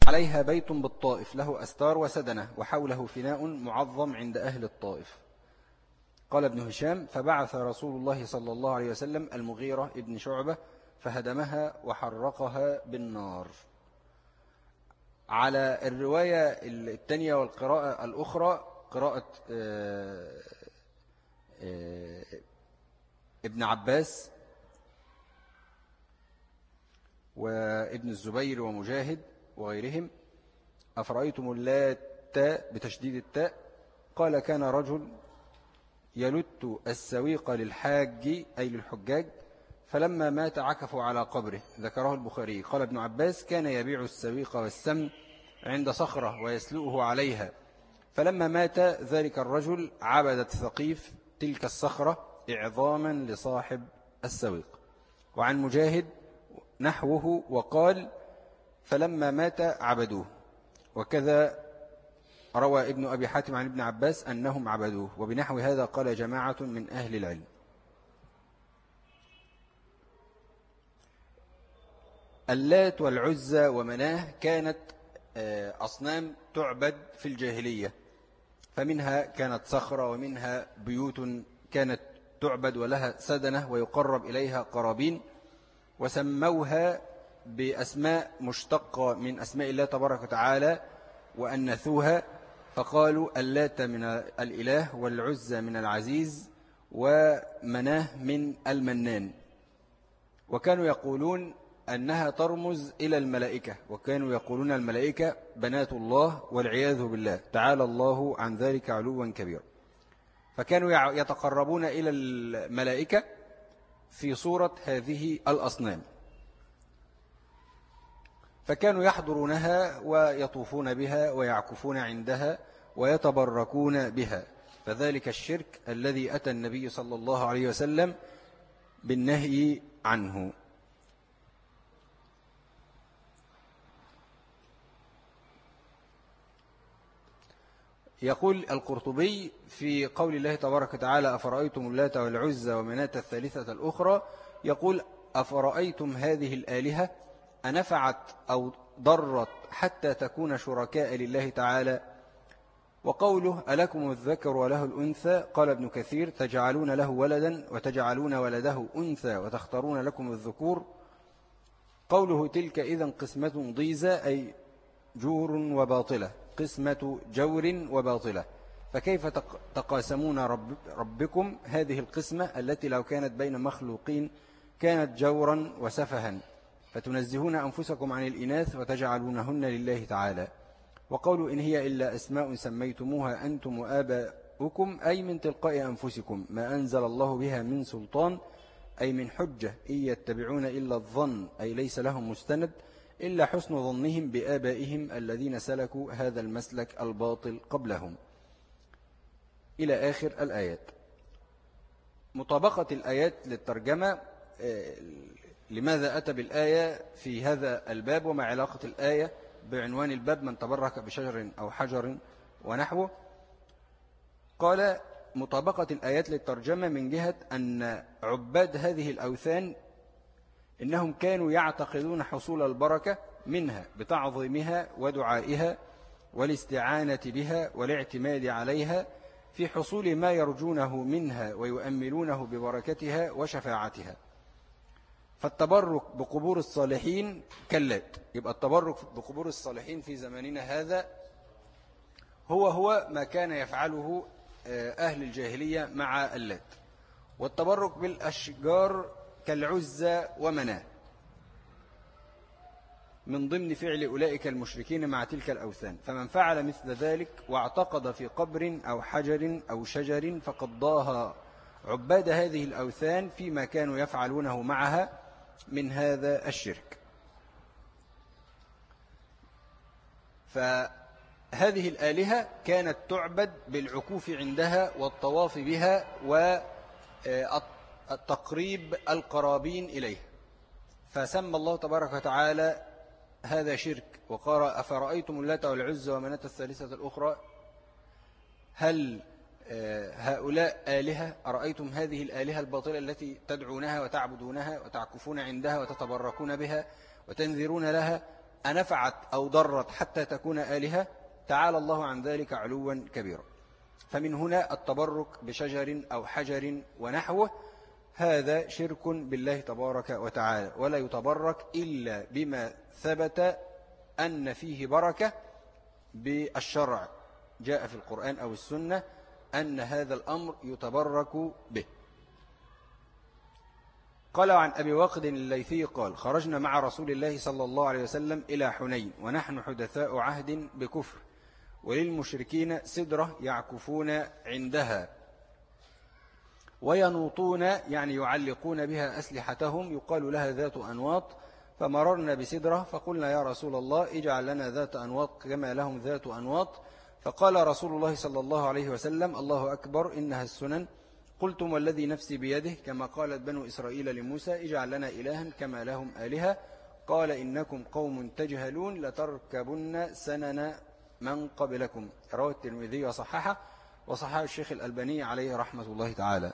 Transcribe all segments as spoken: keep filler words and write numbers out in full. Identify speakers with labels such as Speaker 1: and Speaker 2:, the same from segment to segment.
Speaker 1: عليها بيت بالطائف له أستار وسدنة وحوله فناء معظم عند أهل الطائف. قال ابن هشام: فبعث رسول الله صلى الله عليه وسلم المغيرة ابن شعبة فهدمها وحرقها بالنار. على الرواية الثانية والقراءة الأخرى قراءة ابن عباس وابن الزبير ومجاهد وغيرهم: أفرأيتم اللات بتشديد التاء قال: كان رجل يلت السويق للحاج أي للحجاج، فلما مات عكفوا على قبره. ذكره البخاري. قال ابن عباس: كان يبيع السويق والسمن عند صخرة ويسلؤه عليها، فلما مات ذلك الرجل عبدت ثقيف تلك الصخرة إعظاما لصاحب السويق. وعن مجاهد نحوه وقال: فلما مات عبدوه. وكذا روى ابن أبي حاتم عن ابن عباس أنهم عبدوه. وبنحو هذا قال جماعة من أهل العلم. اللات والعزى ومناه كانت أصنام تعبد في الجاهلية، فمنها كانت صخرة ومنها بيوت كانت تعبد ولها سدنة ويقرب إليها قرابين، وسموها بأسماء مشتقة من أسماء الله تبارك وتعالى وأنثوها، فقالوا اللات من الإله والعزى من العزيز ومناه من المنان. وكانوا يقولون أنها ترمز إلى الملائكة، وكانوا يقولون الملائكة بنات الله والعياذ بالله، تعالى الله عن ذلك علوا كبيرا. فكانوا يتقربون إلى الملائكة في صورة هذه الأصنام، فكانوا يحضرونها ويطوفون بها ويعكفون عندها ويتبركون بها. فذلك الشرك الذي أتى النبي صلى الله عليه وسلم بالنهي عنه. يقول القرطبي في قول الله تبارك وتعالى: أفرأيتم اللات والعزى ومناة الثالثة الأخرى، يقول: أفرأيتم هذه الآلهة أنفعت أو ضرت حتى تكون شركاء لله تعالى؟ وقوله: ألكم الذكر وله الأنثى، قال ابن كثير: تجعلون له ولدا وتجعلون ولده أنثى وتختارون لكم الذكور. قوله: تلك إذن قسمة ضيزى، أي جور وباطلة، قسمة جور وباطلة. فكيف تقاسمون رب ربكم هذه القسمة التي لو كانت بين مخلوقين كانت جورا وسفها، فتنزهون أنفسكم عن الإناث وتجعلونهن لله تعالى. وقولوا: إن هي إلا أسماء سميتموها أنتم وآباؤكم، أي من تلقاء أنفسكم، ما أنزل الله بها من سلطان، أي من حجة، إن يتبعون إلا الظن، أي ليس لهم مستند إلا حسن ظنهم بآبائهم الذين سلكوا هذا المسلك الباطل قبلهم، إلى آخر الآيات. مطابقة الآيات للترجمة. لماذا أتى بالآية في هذا الباب وما علاقة الآية بعنوان الباب: من تبرك بشجر أو حجر ونحوه؟ قال: مطابقة الآيات للترجمة من جهة أن عباد هذه الأوثان إنهم كانوا يعتقدون حصول البركة منها بتعظيمها ودعائها والاستعانة بها والاعتماد عليها في حصول ما يرجونه منها ويؤملونه ببركتها وشفاعتها. فالتبرك بقبور الصالحين كاللات. يبقى التبرك بقبور الصالحين في زماننا هذا هو هو ما كان يفعله أهل الجاهلية مع اللات. والتبرك بالأشجار كالعزى ومناه من ضمن فعل أولئك المشركين مع تلك الأوثان. فمن فعل مثل ذلك واعتقد في قبر أو حجر أو شجر فقد ضاهى عباد هذه الأوثان فيما كانوا يفعلونه معها من هذا الشرك. فهذه الآلهة كانت تعبد بالعكوف عندها والطواف بها والتقريب القرابين إليها، فسمى الله تبارك وتعالى هذا شرك وقال: أفرأيتم اللات والعزى ومناة الثالثة الأخرى، هل هؤلاء آلهة؟ أرأيتم هذه الآلهة الباطلة التي تدعونها وتعبدونها وتعكفون عندها وتتبركون بها وتنذرون لها، أنفعت أو ضرت حتى تكون آلهة؟ تعالى الله عن ذلك علوا كبيرا. فمن هنا التبرك بشجر أو حجر ونحوه هذا شرك بالله تبارك وتعالى، ولا يتبرك إلا بما ثبت أن فيه بركة بالشرع، جاء في القرآن أو السنة أن هذا الأمر يتبرك به. قال عن أبي واقد الليثي قال: خرجنا مع رسول الله صلى الله عليه وسلم إلى حنين ونحن حدثاء عهد بكفر، وللمشركين سدرة يعكفون عندها وينوطون، يعني يعلقون بها أسلحتهم، يقال لها ذات أنواط. فمررنا بسدرة فقلنا: يا رسول الله اجعل لنا ذات أنواط كما لهم ذات أنواط. فقال رسول الله صلى الله عليه وسلم: الله أكبر، إنها السنن. قلتم: والذي نفسي بيده، كما قالت بنو إسرائيل لموسى: اجعل لنا إلها كما لهم آلهة. قال: إنكم قوم تجهلون لتركبن سنن من قبلكم. رواه الترمذي وصححه، وصححه الشيخ الألباني عليه رحمة الله تعالى.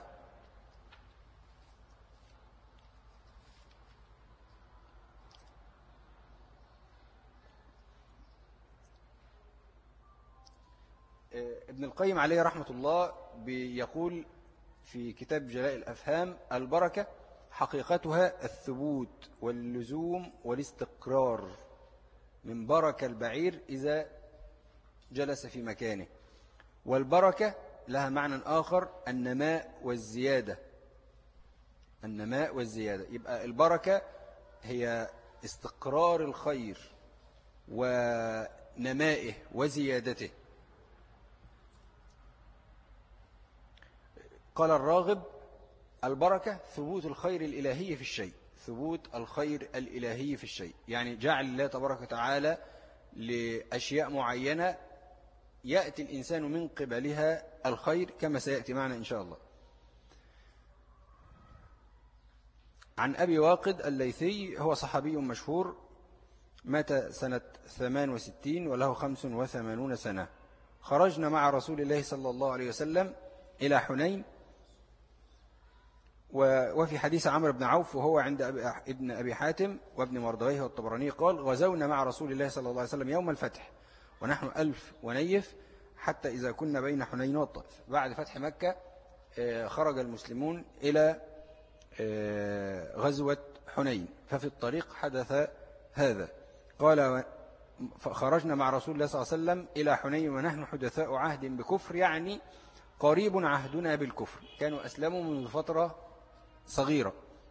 Speaker 1: ابن القيم عليه رحمة الله بيقول في كتاب جلاء الأفهام: البركة حقيقتها الثبوت واللزوم والاستقرار، من بركة البعير إذا جلس في مكانه. والبركة لها معنى آخر: النماء والزيادة. النماء والزيادة، يبقى البركة هي استقرار الخير ونمائه وزيادته. قال الراغب: البركة ثبوت الخير الإلهي في الشيء، ثبوت الخير الإلهي في الشيء، يعني جعل الله تبارك وتعالى لأشياء معينة يأتي الإنسان من قبلها الخير، كما سيأتي معنا إن شاء الله. عن أبي واقد الليثي، هو صحابي مشهور، مات سنة ثمان وستين وله خمس وثمانون سنة. خرجنا مع رسول الله صلى الله عليه وسلم إلى حنين. وفي حديث عمرو بن عوف وهو عند ابن أبي حاتم وابن مردويه والطبراني قال: غزونا مع رسول الله صلى الله عليه وسلم يوم الفتح ونحن ألف ونيف، حتى إذا كنا بين حنين والطائف. بعد فتح مكة خرج المسلمون إلى غزوة حنين، ففي الطريق حدث هذا. قال: خرجنا مع رسول الله صلى الله عليه وسلم إلى حنين ونحن حدثاء عهد بكفر، يعني قريب عهدنا بالكفر، كانوا أسلموا منذ فترة صغيرة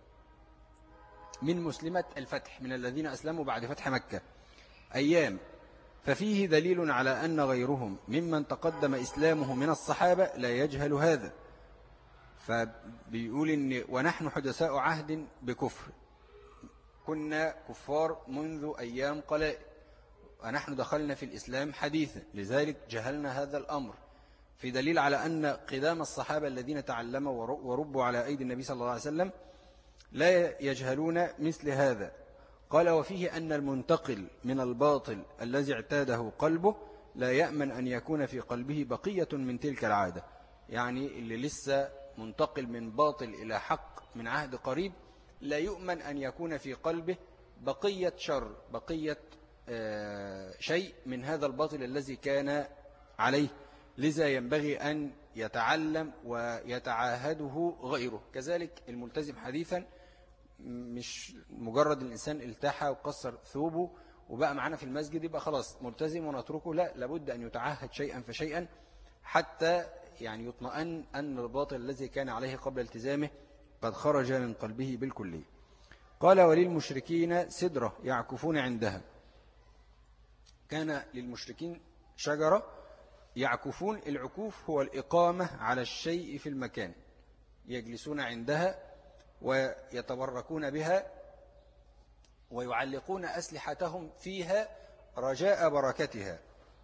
Speaker 1: من مسلمة الفتح، من الذين أسلموا بعد فتح مكة أيام. ففيه دليل على أن غيرهم ممن تقدم إسلامه من الصحابة لا يجهل هذا. فبيقول إن ونحن حدثاء عهد بكفر، كنا كفار منذ أيام قلائل، ونحن دخلنا في الإسلام حديثا، لذلك جهلنا هذا الأمر. في دليل على أن قدام الصحابة الذين تعلموا وربوا على أيدي النبي صلى الله عليه وسلم لا يجهلون مثل هذا. قال: وفيه أن المنتقل من الباطل الذي اعتاده قلبه لا يأمن أن يكون في قلبه بقية من تلك العادة، يعني اللي لسه منتقل من باطل إلى حق من عهد قريب لا يؤمن أن يكون في قلبه بقية شر، بقية شيء من هذا الباطل الذي كان عليه، لذا ينبغي أن يتعلم ويتعاهده غيره. كذلك الملتزم حديثا، مش مجرد الإنسان التحى وقصر ثوبه وبقى معنا في المسجد يبقى خلاص ملتزم ونتركه، لا، لابد أن يتعاهد شيئا فشيئا حتى يعني يطمئن أن الباطل الذي كان عليه قبل التزامه قد خرج من قلبه بالكلية. قال: وللمشركين سدرة يعكفون عندها. كان للمشركين شجرة يعكفون، العكوف هو الإقامة على الشيء في المكان، يجلسون عندها ويتبركون بها ويعلقون أسلحتهم فيها رجاء بركتها.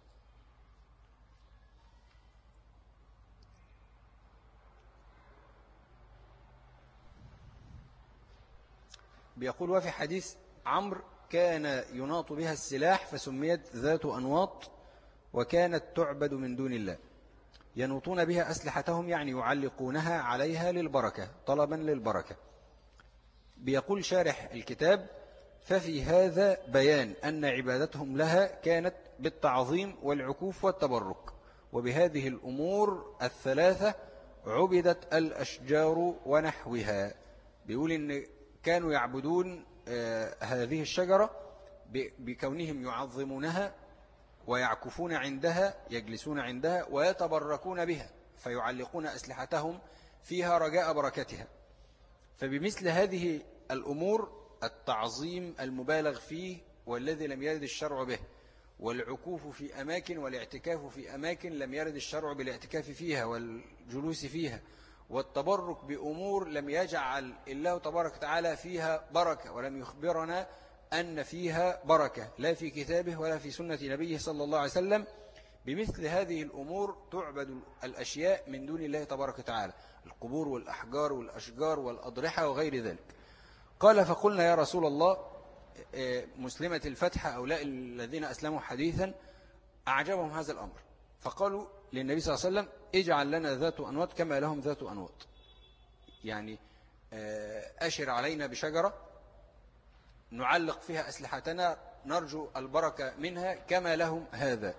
Speaker 1: بيقول: وفي حديث عمرو كان يناط بها السلاح فسميت ذات أنواط، وكانت تعبد من دون الله. ينوطون بها أسلحتهم، يعني يعلقونها عليها للبركة، طلبا للبركة. بيقول شارح الكتاب: ففي هذا بيان أن عبادتهم لها كانت بالتعظيم والعكوف والتبرك، وبهذه الأمور الثلاثة عبدت الأشجار ونحوها. بيقول إن كانوا يعبدون هذه الشجرة بكونهم يعظمونها ويعكفون عندها، يجلسون عندها ويتبركون بها، فيعلقون أسلحتهم فيها رجاء بركتها. فبمثل هذه الأمور التعظيم المبالغ فيه والذي لم يرد الشرع به، والعكوف في أماكن والاعتكاف في أماكن لم يرد الشرع بالاعتكاف فيها والجلوس فيها، والتبرك بأمور لم يجعل الله تبارك وتعالى فيها بركة ولم يخبرنا أن فيها بركة لا في كتابه ولا في سنة نبيه صلى الله عليه وسلم. بمثل هذه الأمور تعبد الأشياء من دون الله تبارك وتعالى، القبور والأحجار والأشجار والأضرحة وغير ذلك. قال فقلنا يا رسول الله، مسلمة الفتح هؤلاء الذين أسلموا حديثا أعجبهم هذا الأمر، فقالوا للنبي صلى الله عليه وسلم اجعل لنا ذات أنواط كما لهم ذات أنواط، يعني أشر علينا بشجرة نعلق فيها أسلحتنا نرجو البركة منها كما لهم هذا.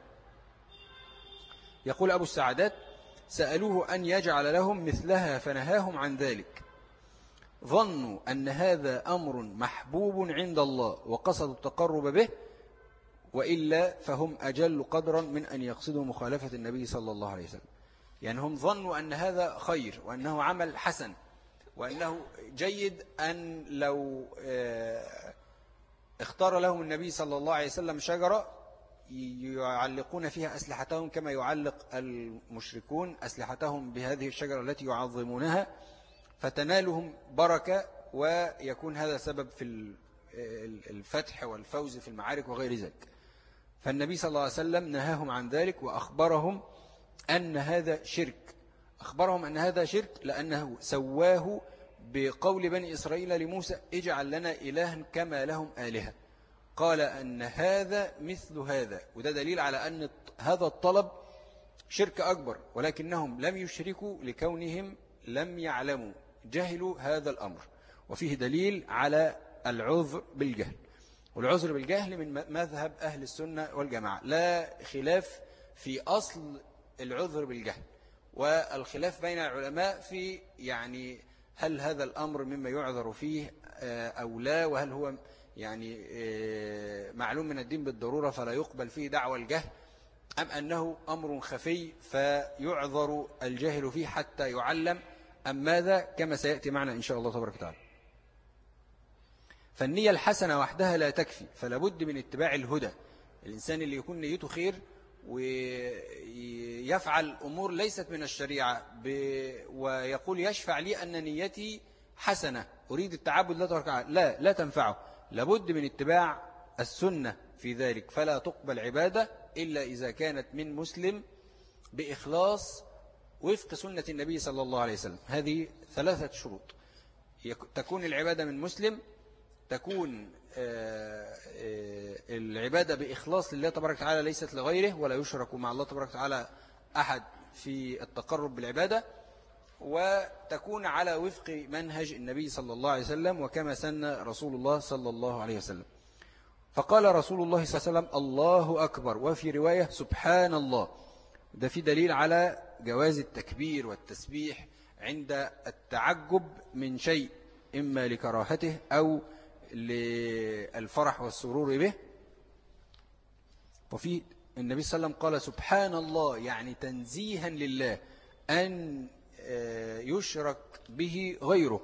Speaker 1: يقول أبو السعدات سألوه أن يجعل لهم مثلها فنهاهم عن ذلك، ظنوا أن هذا أمر محبوب عند الله وقصدوا التقرب به، وإلا فهم أجل قدرا من أن يقصدوا مخالفة النبي صلى الله عليه وسلم. يعني هم ظنوا أن هذا خير وأنه عمل حسن وأنه جيد، أن لو اختار لهم النبي صلى الله عليه وسلم شجرة يعلقون فيها أسلحتهم كما يعلق المشركون أسلحتهم بهذه الشجرة التي يعظمونها، فتنالهم بركة ويكون هذا سبب في الفتح والفوز في المعارك وغير ذلك. فالنبي صلى الله عليه وسلم نهاهم عن ذلك وأخبرهم أن هذا شرك، أخبرهم أن هذا شرك لأنه سواه بقول بني إسرائيل لموسى اجعل لنا إلها كما لهم آلهة، قال أن هذا مثل هذا، وده دليل على أن هذا الطلب شرك أكبر، ولكنهم لم يشركوا لكونهم لم يعلموا، جهلوا هذا الأمر. وفيه دليل على العذر بالجهل، والعذر بالجهل من مذهب أهل السنة والجماعة، لا خلاف في أصل العذر بالجهل، والخلاف بين العلماء في يعني هل هذا الأمر مما يعذر فيه أو لا، وهل هو يعني معلوم من الدين بالضرورة فلا يقبل فيه دعوى الجهل، أم أنه أمر خفي فيعذر الجاهل فيه حتى يعلم، أم ماذا، كما سيأتي معنا إن شاء الله تبارك وتعالى. فالنية الحسنة وحدها لا تكفي، فلا بد من اتباع الهدى. الإنسان اللي يكون نيته خير ويفعل أمور ليست من الشريعة ويقول يشفع لي أن نيتي حسنة أريد التعبد لا تبارك وتعالى، لا لا تنفعه، لابد من اتباع السنة في ذلك، فلا تقبل عبادة إلا إذا كانت من مسلم بإخلاص وفق سنة النبي صلى الله عليه وسلم. هذه ثلاثة شروط: تكون العبادة من مسلم، تكون العبادة بإخلاص لله تبارك وتعالى ليست لغيره ولا يشرك مع الله تبارك وتعالى أحد في التقرب بالعبادة، وتكون على وفق منهج النبي صلى الله عليه وسلم وكما سن رسول الله صلى الله عليه وسلم. فقال رسول الله صلى الله عليه وسلم الله أكبر، وفي رواية سبحان الله. ده في دليل على جواز التكبير والتسبيح عند التعجب من شيء إما لكراهته أو للفرح والسرور به. وفي النبي صلى الله عليه وسلم قال سبحان الله، يعني تنزيها لله أن يشرك به غيره.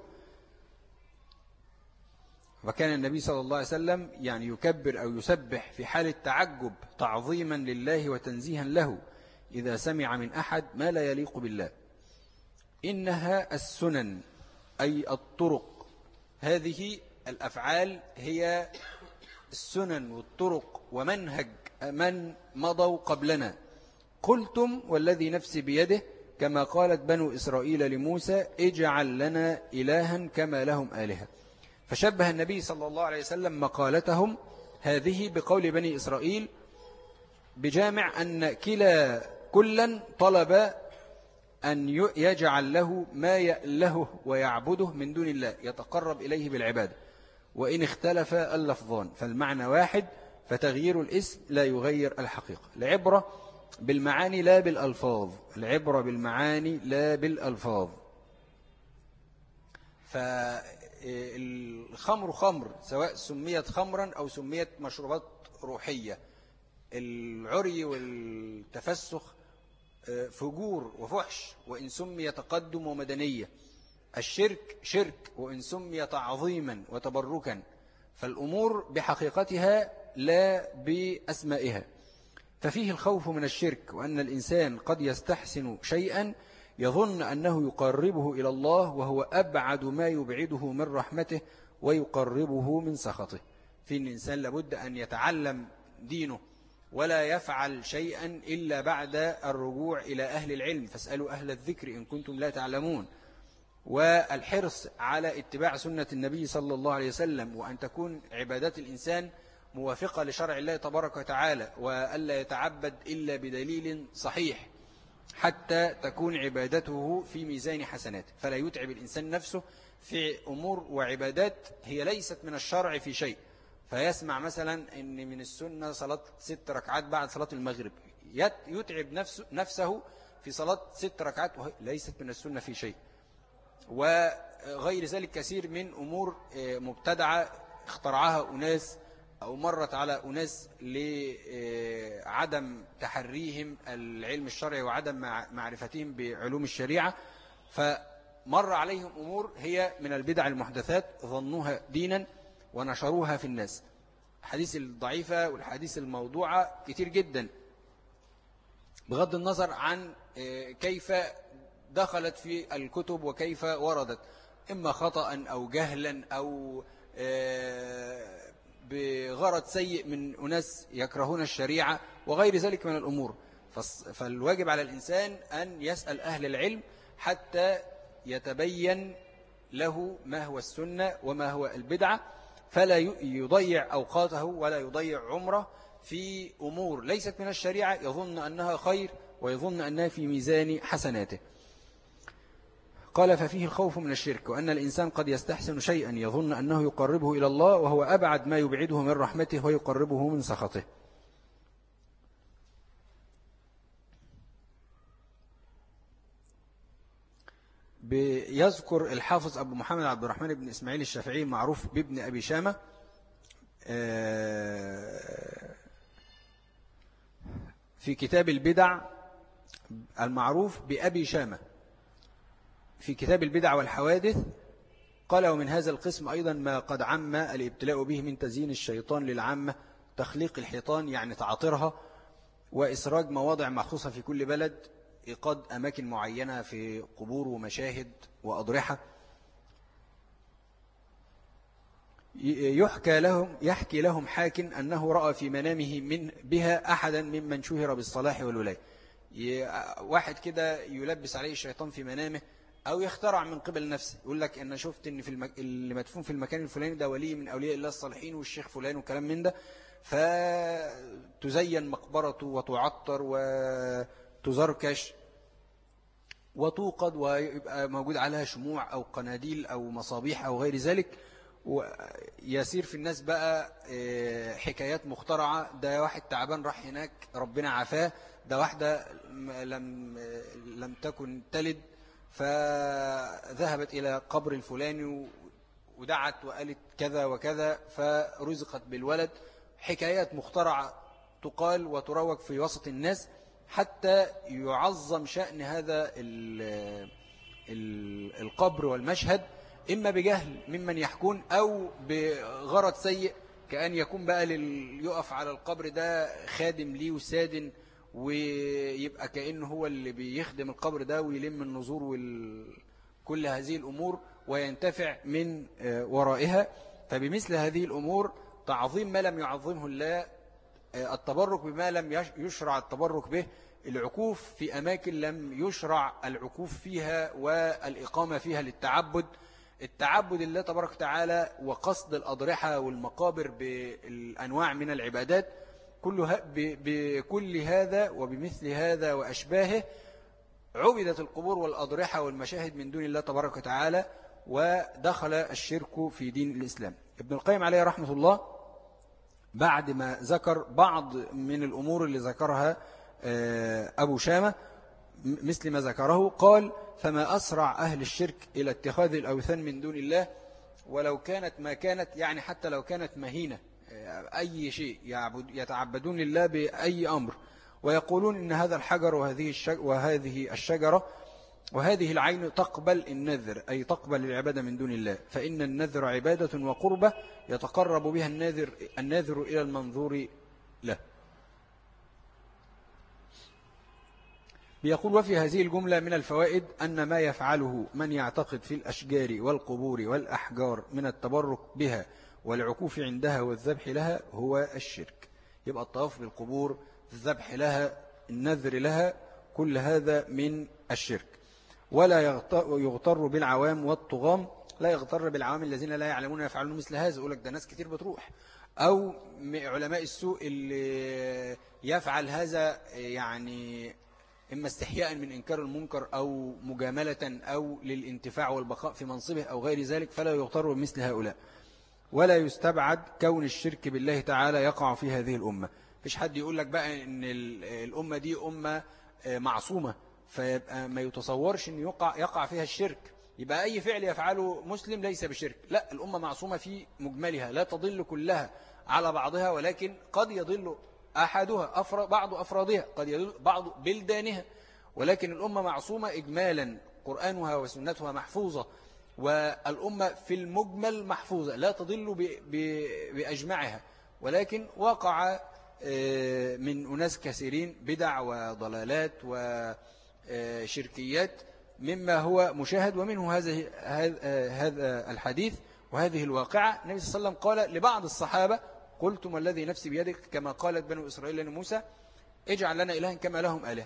Speaker 1: وكان النبي صلى الله عليه وسلم يعني يكبر أو يسبح في حال التعجب تعظيما لله وتنزيها له إذا سمع من أحد ما لا يليق بالله. إنها السنن أي الطرق، هذه الأفعال هي السنن والطرق ومنهج من مضوا قبلنا. قلتم والذي نفسي بيده كما قالت بنو إسرائيل لموسى اجعل لنا إلها كما لهم آلهة. فشبه النبي صلى الله عليه وسلم مقالتهم هذه بقول بني إسرائيل، بجامع أن كلا كلا طلب أن يجعل له ما يألهه ويعبده من دون الله، يتقرب إليه بالعبادة. وإن اختلف اللفظان فالمعنى واحد، فتغيير الاسم لا يغير الحقيقة. العبرة بالمعاني لا بالألفاظ، العبرة بالمعاني لا بالألفاظ. فالخمر خمر سواء سميت خمرا أو سميت مشروبات روحية. العري والتفسخ فجور وفحش وإن سمي تقدم ومدنية. الشرك شرك وإن سمي تعظيما وتبركا. فالأمور بحقيقتها لا بأسمائها. ففيه الخوف من الشرك، وأن الإنسان قد يستحسن شيئا يظن أنه يقربه إلى الله وهو أبعد ما يبعده من رحمته ويقربه من سخطه. في الإنسان لابد أن يتعلم دينه ولا يفعل شيئا إلا بعد الرجوع إلى أهل العلم، فاسألوا أهل الذكر إن كنتم لا تعلمون. والحرص على اتباع سنة النبي صلى الله عليه وسلم، وأن تكون عبادات الإنسان موافقة لشرع الله تبارك وتعالى، وألا يتعبد إلا بدليل صحيح حتى تكون عبادته في ميزان حسناته. فلا يتعب الإنسان نفسه في أمور وعبادات هي ليست من الشرع في شيء، فيسمع مثلا أن من السنة صلاة ست ركعات بعد صلاة المغرب، يتعب نفسه, نفسه في صلاة ست ركعات وهي ليست من السنة في شيء. وغير ذلك كثير من أمور مبتدعة اخترعها أناس أو مرت على أناس لعدم تحريهم العلم الشرعي وعدم معرفتهم بعلوم الشريعة، فمر عليهم أمور هي من البدع المحدثات ظنوها دينا ونشروها في الناس. الحديث الضعيفة والحديث الموضوعة كتير جدا، بغض النظر عن كيف دخلت في الكتب وكيف وردت، إما خطأ أو جهلا أو بغرض سيء من أناس يكرهون الشريعة وغير ذلك من الأمور. فالواجب على الإنسان أن يسأل أهل العلم حتى يتبين له ما هو السنة وما هو البدعة، فلا يضيع أوقاته ولا يضيع عمره في أمور ليست من الشريعة يظن أنها خير ويظن أنها في ميزان حسناته. قال ففيه الخوف من الشرك، وأن الإنسان قد يستحسن شيئا يظن أنه يقربه إلى الله وهو أبعد ما يبعده من رحمته ويقربه من سخطه. بيذكر الحافظ أبو محمد عبد الرحمن بن إسماعيل الشافعي معروف بابن أبي شامة في كتاب البدع المعروف بأبي شامة في كتاب البدع والحوادث، قال ومن هذا القسم أيضا ما قد عم الابتلاء به من تزيين الشيطان للعامة، تخليق الحيطان يعني تعطرها، وإسراج مواضع مخصوصة في كل بلد، إيقاد أماكن معينة في قبور ومشاهد وأضرحة. يحكى لهم يحكي لهم حاك أنه رأى في منامه من بها أحدا ممن شهر بالصلاح والولاية. واحد كده يلبس عليه الشيطان في منامه أو يخترع من قبل نفسه، يقول لك أنا شفت أن في المك... اللي مدفون في المكان الفلاني ده ولي من أولياء الله الصالحين والشيخ فلان وكلام من ده، فتزين مقبرته وتعطر وتزركش وتوقد ويبقى موجود عليها شموع أو قناديل أو مصابيح أو غير ذلك، ويسير في الناس بقى حكايات مخترعة. ده واحد تعبان راح هناك ربنا عافاه، ده واحدة لم لم تكن تلد فذهبت إلى قبر الفلاني ودعت وقالت كذا وكذا فرزقت بالولد. حكايات مخترعة تقال وتروج في وسط الناس حتى يعظم شأن هذا القبر والمشهد، إما بجهل ممن يحكون أو بغرض سيء، كأن يكون بقى يقف على القبر ده خادم ليه وسادن، ويبقى كأنه هو اللي بيخدم القبر ده ويلم النذور وكل هذه الأمور وينتفع من ورائها. فبمثل هذه الأمور تعظيم ما لم يعظمه الله، التبرك بما لم يشرع التبرك به، العكوف في أماكن لم يشرع العكوف فيها والإقامة فيها للتعبد، التعبد لله تبارك وتعالى وقصد الأضرحة والمقابر بالأنواع من العبادات، كلها بكل هذا وبمثل هذا وأشباهه عبدت القبور والأضرحة والمشاهد من دون الله تبارك وتعالى، ودخل الشرك في دين الإسلام. ابن القيم عليه رحمة الله بعد ما ذكر بعض من الأمور اللي ذكرها أبو شامة مثل ما ذكره قال: فما أسرع أهل الشرك إلى اتخاذ الأوثان من دون الله ولو كانت ما كانت، يعني حتى لو كانت مهينة، أي شيء يتعبدون لله بأي أمر، ويقولون إن هذا الحجر وهذه وهذه الشجرة وهذه العين تقبل النذر، أي تقبل العبادة من دون الله، فإن النذر عبادة وقربة يتقرب بها الناذر الناذر إلى المنظور له. بيقول: وفي هذه الجملة من الفوائد أن ما يفعله من يعتقد في الأشجار والقبور والأحجار من التبرك بها والعكوف عندها والذبح لها هو الشرك. يبقى الطواف بالقبور، الذبح لها، النذر لها، كل هذا من الشرك. ولا يغتر بالعوام والطغام، لا يغتر بالعوام الذين لا يعلمون يفعلون مثل هذا. يقول لك ده ناس كتير بتروح، أو علماء السوء اللي يفعل هذا يعني إما استحياء من إنكار المنكر أو مجاملة أو للانتفاع والبقاء في منصبه أو غير ذلك، فلا يغتر بمثل هؤلاء. ولا يستبعد كون الشرك بالله تعالى يقع في هذه الأمة. فيش حد يقول لك بقى إن الأمة دي أمة معصومة فيبقى ما يتصورش أن يقع, يقع فيها الشرك، يبقى أي فعل يفعله مسلم ليس بشرك. لا، الأمة معصومة في مجملها، لا تضل كلها على بعضها، ولكن قد يضل أحدها أفراد بعض أفرادها، قد يضل بعض بلدانها، ولكن الأمة معصومة إجمالا، قرآنها وسنتها محفوظة، والأمة في المجمل محفوظة لا تضل بأجمعها. ولكن وقع من أناس كثيرين بدع وضلالات وشركيات مما هو مشاهد، ومنه هذا هذا الحديث وهذه الواقعة. النبي صلى الله عليه وسلم قال لبعض الصحابة: قلتم والذي نفسي بيدك، كما قالت بنو إسرائيل لموسى: اجعل لنا إلها كما لهم آله.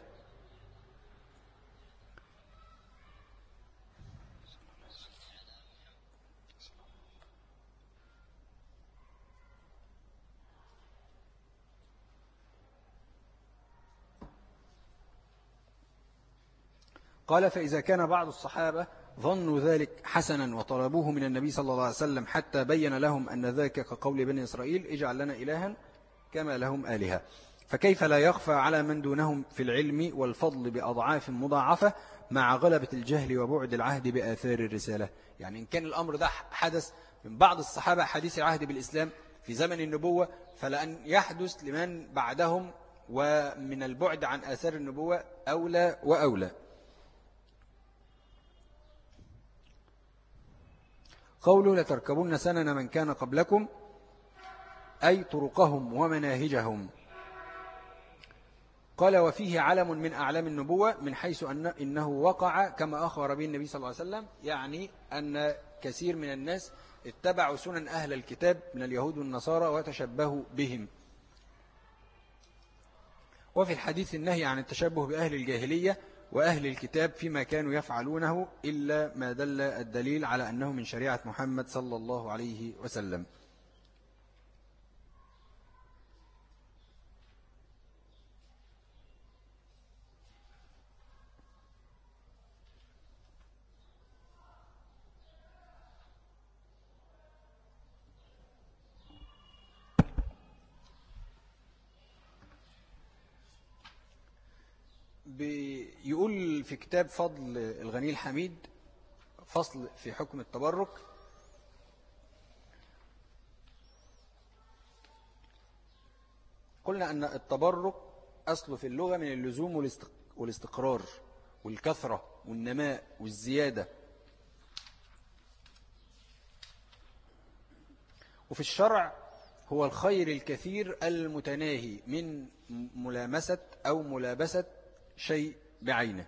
Speaker 1: قال: فإذا كان بعض الصحابة ظنوا ذلك حسنا وطلبوه من النبي صلى الله عليه وسلم حتى بين لهم أن ذاك كقول بني إسرائيل: اجعل لنا إلها كما لهم آلهة، فكيف لا يخفى على من دونهم في العلم والفضل بأضعاف مضاعفة مع غلبة الجهل وبعد العهد بآثار الرسالة. يعني إن كان الأمر ده حدث من بعض الصحابة حديث العهد بالإسلام في زمن النبوة، فلأن يحدث لمن بعدهم ومن البعد عن آثار النبوة أولى وأولى. قوله: لتركبن سنن من كان قبلكم، أي طرقهم ومناهجهم. قال: وفيه علم من أعلام النبوة من حيث أن إنه وقع كما أخبر به النبي صلى الله عليه وسلم، يعني أن كثير من الناس اتبعوا سنن أهل الكتاب من اليهود والنصارى وتشبهوا بهم. وفي الحديث النهي عن التشبه بأهل الجاهلية وأهل الكتاب فيما كانوا يفعلونه، إلا ما دل الدليل على أنه من شريعة محمد صلى الله عليه وسلم. بيقول في كتاب فضل الغني الحميد فصل في حكم التبرك: قلنا أن التبرك أصله في اللغة من اللزوم والاستقرار والكثرة والنماء والزيادة، وفي الشرع هو الخير الكثير المتناهي من ملامسة أو ملابسة شيء بعينه.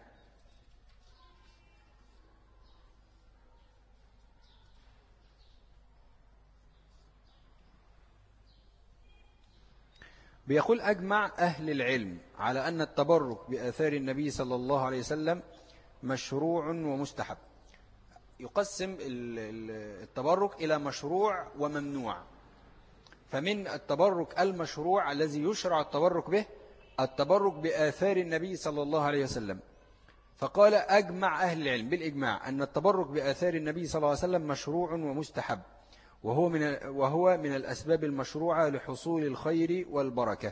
Speaker 1: بيقول: أجمع أهل العلم على أن التبرك بآثار النبي صلى الله عليه وسلم مشروع ومستحب. يقسم التبرك إلى مشروع وممنوع. فمن التبرك المشروع الذي يشرع التبرك به التبرك بآثار النبي صلى الله عليه وسلم، فقال أجمع أهل العلم بالإجماع أن التبرك بآثار النبي صلى الله عليه وسلم مشروع ومستحب، وهو من وهو من الأسباب المشروعة لحصول الخير والبركة.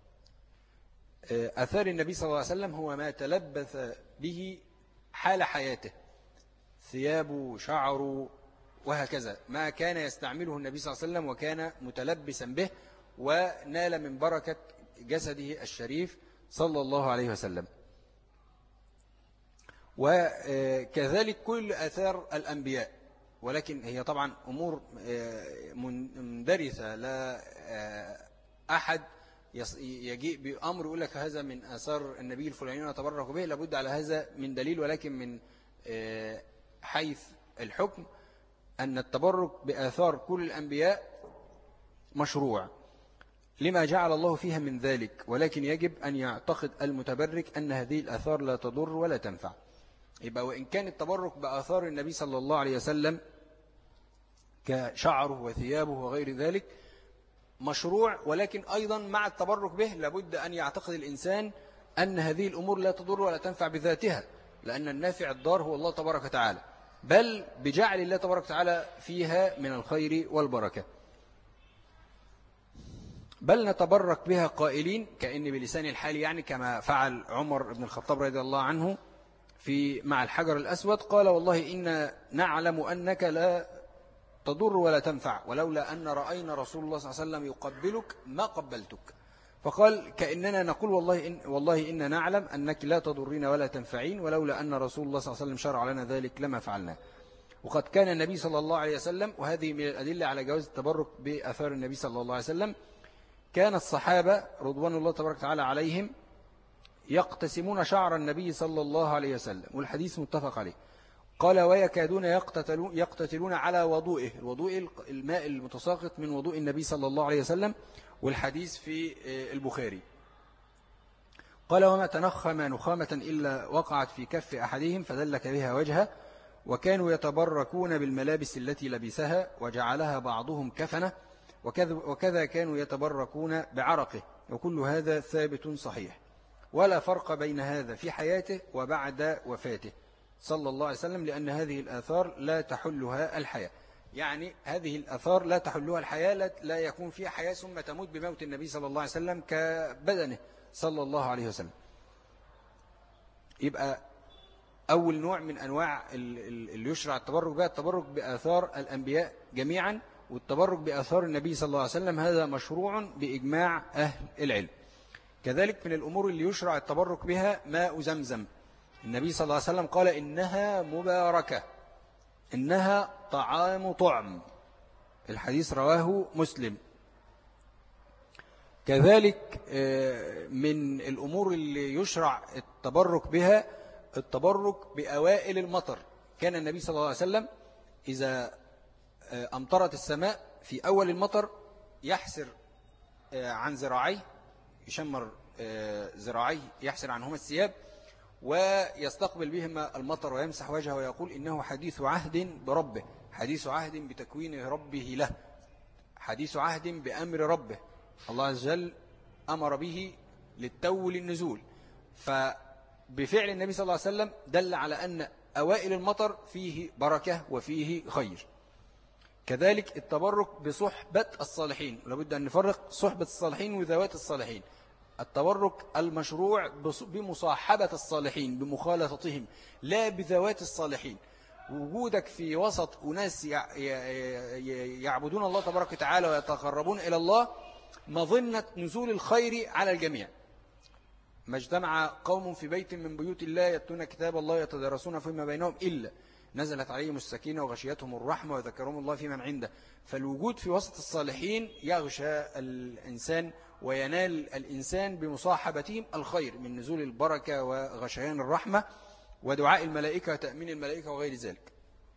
Speaker 1: آثار النبي صلى الله عليه وسلم هو ما تلبث به حال حياته، ثيابه، شعره، وهكذا، ما كان يستعمله النبي صلى الله عليه وسلم وكان متلبسا به ونال من بركة جسده الشريف صلى الله عليه وسلم. وكذلك كل آثار الأنبياء، ولكن هي طبعا أمور مندرسة، لا أحد يجيء بأمر يقول لك هذا من آثار النبي الفلاني نتبرك به، لابد على هذا من دليل. ولكن من حيث الحكم أن التبرك بآثار كل الأنبياء مشروع لما جعل الله فيها من ذلك، ولكن يجب أن يعتقد المتبرك أن هذه الآثار لا تضر ولا تنفع. يبقى وإن كان التبرك بآثار النبي صلى الله عليه وسلم كشعره وثيابه وغير ذلك مشروع، ولكن أيضا مع التبرك به لابد أن يعتقد الإنسان أن هذه الأمور لا تضر ولا تنفع بذاتها، لأن النافع الضار هو الله تبارك وتعالى، بل بجعل الله تبارك وتعالى فيها من الخير والبركة. بل نتبرك بها قائلين كأن بلسان الحال، يعني كما فعل عمر بن الخطاب رضي الله عنه في مع الحجر الأسود، قال والله إن نعلم أنك لا تضر ولا تنفع، ولولا أن رأينا رسول الله صلى الله عليه وسلم يقبلك ما قبلتك. فقال كأننا نقول والله إن والله إن نعلم أنك لا تضرين ولا تنفعين، ولولا أن رسول الله صلى الله عليه وسلم شرع لنا ذلك لما فعلنا. وقد كان النبي صلى الله عليه وسلم، وهذه من الأدلة على جواز التبرك بأثار النبي صلى الله عليه وسلم، كان الصحابة رضوان الله تبارك وتعالى عليهم يقتسمون شعر النبي صلى الله عليه وسلم، والحديث متفق عليه. قال ويكادون يقتتلون, يقتتلون على وضوئه، الوضوء الماء المتساقط من وضوء النبي صلى الله عليه وسلم، والحديث في البخاري. قال وما تنخم نخامة إلا وقعت في كف أحدهم فدلك بها وجهه، وكانوا يتبركون بالملابس التي لبسها وجعلها بعضهم كفنه، وكذا كانوا يتبركون بعرقه، وكل هذا ثابت صحيح، ولا فرق بين هذا في حياته وبعد وفاته صلى الله عليه وسلم، لأن هذه الآثار لا تحلها الحياة. يعني هذه الآثار لا تحلها الحياة، لا يكون فيها حياة ثم تموت بموت النبي صلى الله عليه وسلم كبدنه صلى الله عليه وسلم. يبقى أول نوع من أنواع اللي يشرع التبرك بها التبرك بآثار الأنبياء جميعا، والتبرك بآثار النبي صلى الله عليه وسلم هذا مشروع بإجماع أهل العلم. كذلك من الأمور اللي يشرع التبرك بها ماء زمزم، النبي صلى الله عليه وسلم قال إنها مباركة، إنها طعام طعم، الحديث رواه مسلم. كذلك من الأمور اللي يشرع التبرك بها التبرك بأوائل المطر. كان النبي صلى الله عليه وسلم إذا أمطرت السماء في أول المطر يحسر عن ذراعيه، يشمر ذراعيه يحسر عنهما الثياب، ويستقبل بهما المطر ويمسح وجهه ويقول إنه حديث عهد بربه، حديث عهد بتكوين ربه له، حديث عهد بأمر ربه، الله عز وجل أمر به للتو للنزول. فبفعل النبي صلى الله عليه وسلم دل على أن أوائل المطر فيه بركة وفيه خير. كذلك التبرك بصحبة الصالحين، لابد أن نفرق صحبة الصالحين وذوات الصالحين. التبرك المشروع بمصاحبة الصالحين بمخالطتهم، لا بذوات الصالحين. وجودك في وسط أناس يعبدون الله تبارك وتعالى ويتقربون إلى الله مظنة نزول الخير على الجميع. ما اجتمع قوم في بيت من بيوت الله يتلون كتاب الله يتدارسون فيما بينهم إلا نزلت عليهم السكينة وغشيتهم الرحمة وذكرهم الله في من عنده. فالوجود في وسط الصالحين يغشى الإنسان وينال الإنسان بمصاحبتهم الخير من نزول البركة وغشيان الرحمة ودعاء الملائكة وتأمين الملائكة وغير ذلك.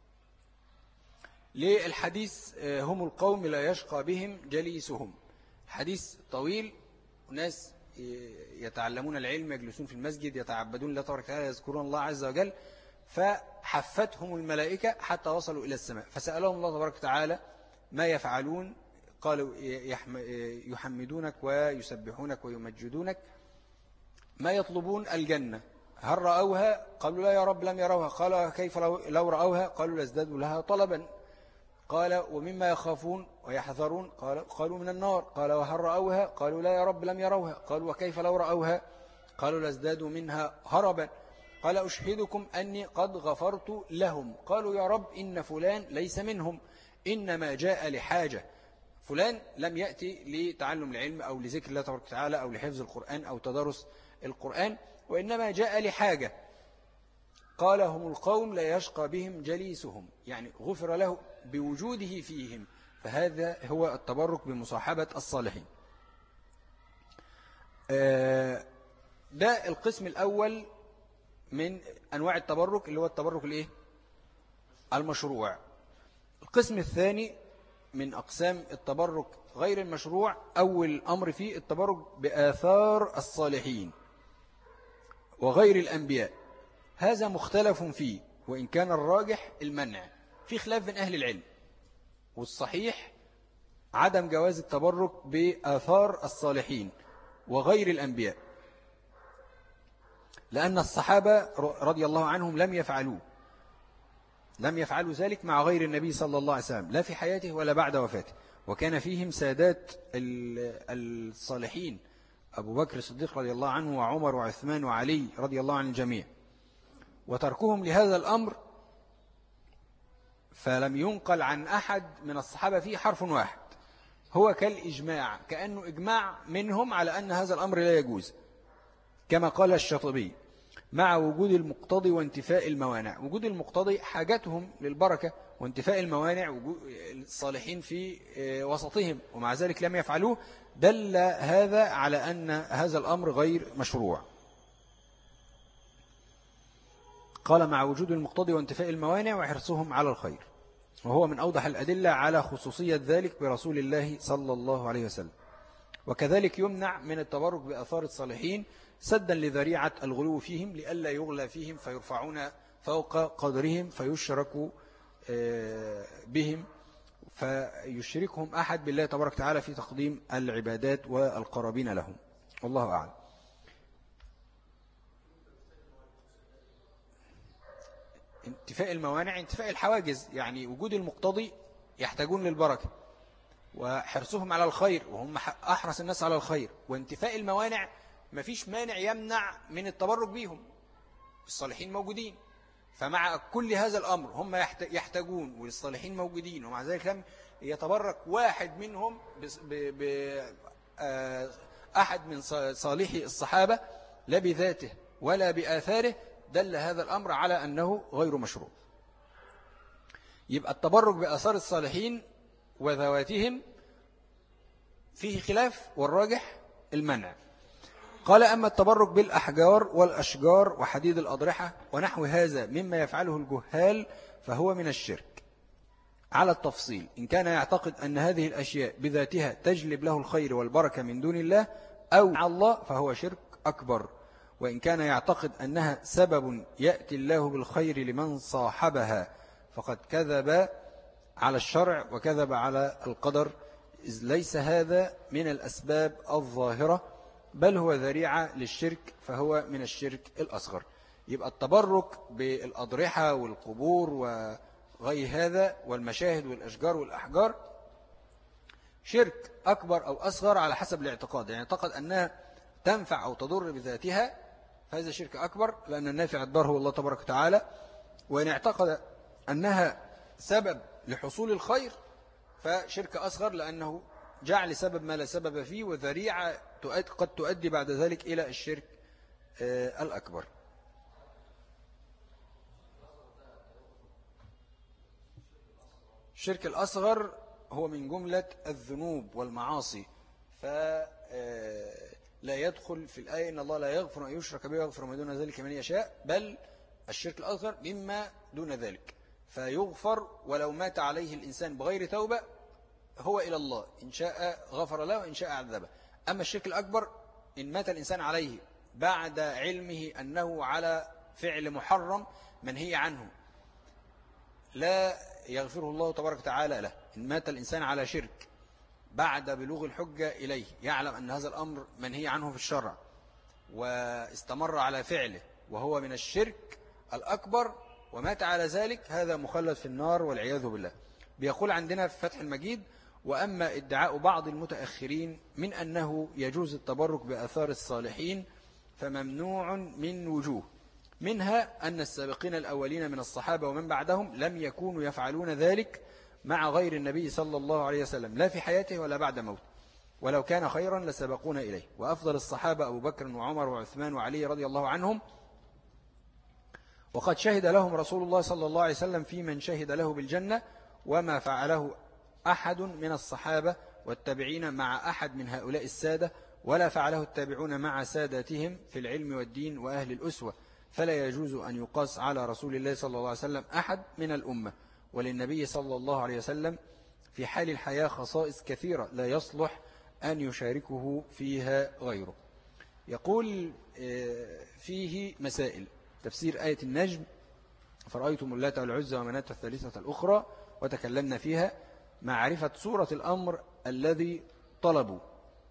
Speaker 1: للحديث هم القوم لا يشقى بهم جليسهم، حديث طويل، ناس يتعلمون العلم يجلسون في المسجد يتعبدون الله تبارك وتعالى يذكرون الله عز وجل، فحفتهم الملائكة حتى وصلوا إلى السماء فسألهم الله تبارك وتعالى ما يفعلون، قالوا يحمدونك ويسبحونك ويمجدونك. ما يطلبون؟ الجنة. هل رأوها؟ قالوا لا يا رب لم يروها. قال كيف لو رأوها؟ قالوا لازدادوا لها طلبا. قال ومما يخافون ويحذرون؟ قال قالوا من النار. قال وهل رأوها؟ قالوا لا يا رب لم يروها. قالوا وكيف لو رأوها؟ قالوا لازدادوا منها هربا. قال أشهدكم أني قد غفرت لهم. قالوا يا رب إن فلان ليس منهم، إنما جاء لحاجة. فلان لم يأتي لتعلم العلم أو لذكر الله تبارك وتعالى أو لحفظ القرآن أو تدرس القرآن، وإنما جاء لحاجة. قال هم القوم لا يشقى بهم جليسهم، يعني غفر له بوجوده فيهم. فهذا هو التبرك بمصاحبة الصالحين. ده القسم الأول من أنواع التبرك، اللي هو التبرك الإيه؟ المشروع. القسم الثاني من أقسام التبرك غير المشروع، أول أمر فيه التبرك بآثار الصالحين وغير الأنبياء. هذا مختلف فيه، وإن كان الراجح المنع، في خلاف بين أهل العلم، والصحيح عدم جواز التبرك بآثار الصالحين وغير الأنبياء، لأن الصحابة رضي الله عنهم لم يفعلوه، لم يفعلوا ذلك مع غير النبي صلى الله عليه وسلم، لا في حياته ولا بعد وفاته. وكان فيهم سادات الصالحين، أبو بكر الصديق رضي الله عنه وعمر وعثمان وعلي رضي الله عن الجميع، وتركهم لهذا الأمر فلم ينقل عن أحد من الصحابة فيه حرف واحد، هو كالإجماع، كأنه إجماع منهم على أن هذا الأمر لا يجوز، كما قال الشاطبي مع وجود المقتضي وانتفاء الموانع. وجود المقتضي حاجتهم للبركة، وانتفاء الموانع وجود الصالحين في وسطهم، ومع ذلك لم يفعلوه، دل هذا على أن هذا الأمر غير مشروع. قال مع وجود المقتضي وانتفاء الموانع وحرصهم على الخير، وهو من أوضح الأدلة على خصوصية ذلك برسول الله صلى الله عليه وسلم. وكذلك يمنع من التبرك بأثار الصالحين سدا لذريعة الغلو فيهم، لئلا يغلى فيهم فيرفعون فوق قدرهم فيشركوا بهم، فيشركهم أحد بالله تبارك وتعالى في تقديم العبادات والقرابين لهم. والله أعلم. انتفاء الموانع، انتفاء الحواجز، يعني وجود المقتضي يحتاجون للبركة، وحرصهم على الخير وهم أحرص الناس على الخير. وانتفاء الموانع مفيش مانع يمنع من التبرك بهم، الصالحين موجودين، فمع كل هذا الأمر هم يحتاجون والصالحين موجودين، ومع ذلك لم يتبرك واحد منهم بأحد من صالحي الصحابة لا بذاته ولا بآثاره، دل هذا الأمر على أنه غير مشروع. يبقى التبرك بآثار الصالحين وذواتهم فيه خلاف، والراجح المنع. قال أما التبرك بالأحجار والأشجار وحديد الأضرحة ونحو هذا مما يفعله الجهال فهو من الشرك على التفصيل، إن كان يعتقد أن هذه الأشياء بذاتها تجلب له الخير والبركة من دون الله أو مع الله فهو شرك أكبر، وإن كان يعتقد أنها سبب يأتي الله بالخير لمن صاحبها فقد كذب على الشرع وكذب على القدر، إذ ليس هذا من الأسباب الظاهرة بل هو ذريعة للشرك، فهو من الشرك الأصغر. يبقى التبرك بالأضرحة والقبور وغير هذا والمشاهد والأشجار والأحجار شرك أكبر أو أصغر على حسب الاعتقاد، يعني اعتقد أنها تنفع أو تضر بذاتها فهذا شرك أكبر، لأن النافع الضار هو الله تبارك وتعالى. وإن اعتقد أنها سبب لحصول الخير فشرك أصغر، لأنه جعل سبب ما لا سبب فيه، وذريعة قد تؤدي بعد ذلك إلى الشرك الأكبر. الشرك الأصغر هو من جملة الذنوب والمعاصي، فلا يدخل في الآية إن الله لا يغفر أن يشرك به ويغفر ما دون ذلك من يشاء، بل الشرك الأصغر مما دون ذلك فيغفر ولو مات عليه الإنسان بغير توبة، هو إلى الله إن شاء غفر له وإن شاء عذبه. أما الشرك الأكبر إن مات الإنسان عليه بعد علمه أنه على فعل محرم منهي عنه لا يغفره الله تبارك وتعالى له. إن مات الإنسان على شرك بعد بلوغ الحجة إليه، يعلم أن هذا الأمر منهي عنه في الشرع واستمر على فعله وهو من الشرك الأكبر ومات على ذلك هذا مخلد في النار والعياذ بالله. بيقول عندنا في فتح المجيد: وأما ادعاء بعض المتأخرين من أنه يجوز التبرك بآثار الصالحين فممنوع من وجوه، منها أن السابقين الأولين من الصحابة ومن بعدهم لم يكونوا يفعلون ذلك مع غير النبي صلى الله عليه وسلم لا في حياته ولا بعد موته، ولو كان خيرا لسبقونا إليه. وأفضل الصحابة أبو بكر وعمر وعثمان وعلي رضي الله عنهم، وقد شهد لهم رسول الله صلى الله عليه وسلم في من شهد له بالجنة، وما فعله أحد من الصحابة والتابعين مع أحد من هؤلاء السادة، ولا فعله التابعون مع ساداتهم في العلم والدين وأهل الأسوة، فلا يجوز أن يقاس على رسول الله صلى الله عليه وسلم أحد من الأمة. وللنبي صلى الله عليه وسلم في حال الحياة خصائص كثيرة لا يصلح أن يشاركه فيها غيره. يقول فيه مسائل: تفسير آية النجم: فرأيتم اللات والعزى ومناة الثالثة الأخرى، وتكلمنا فيها. معرفة صورة الأمر الذي طلبوا،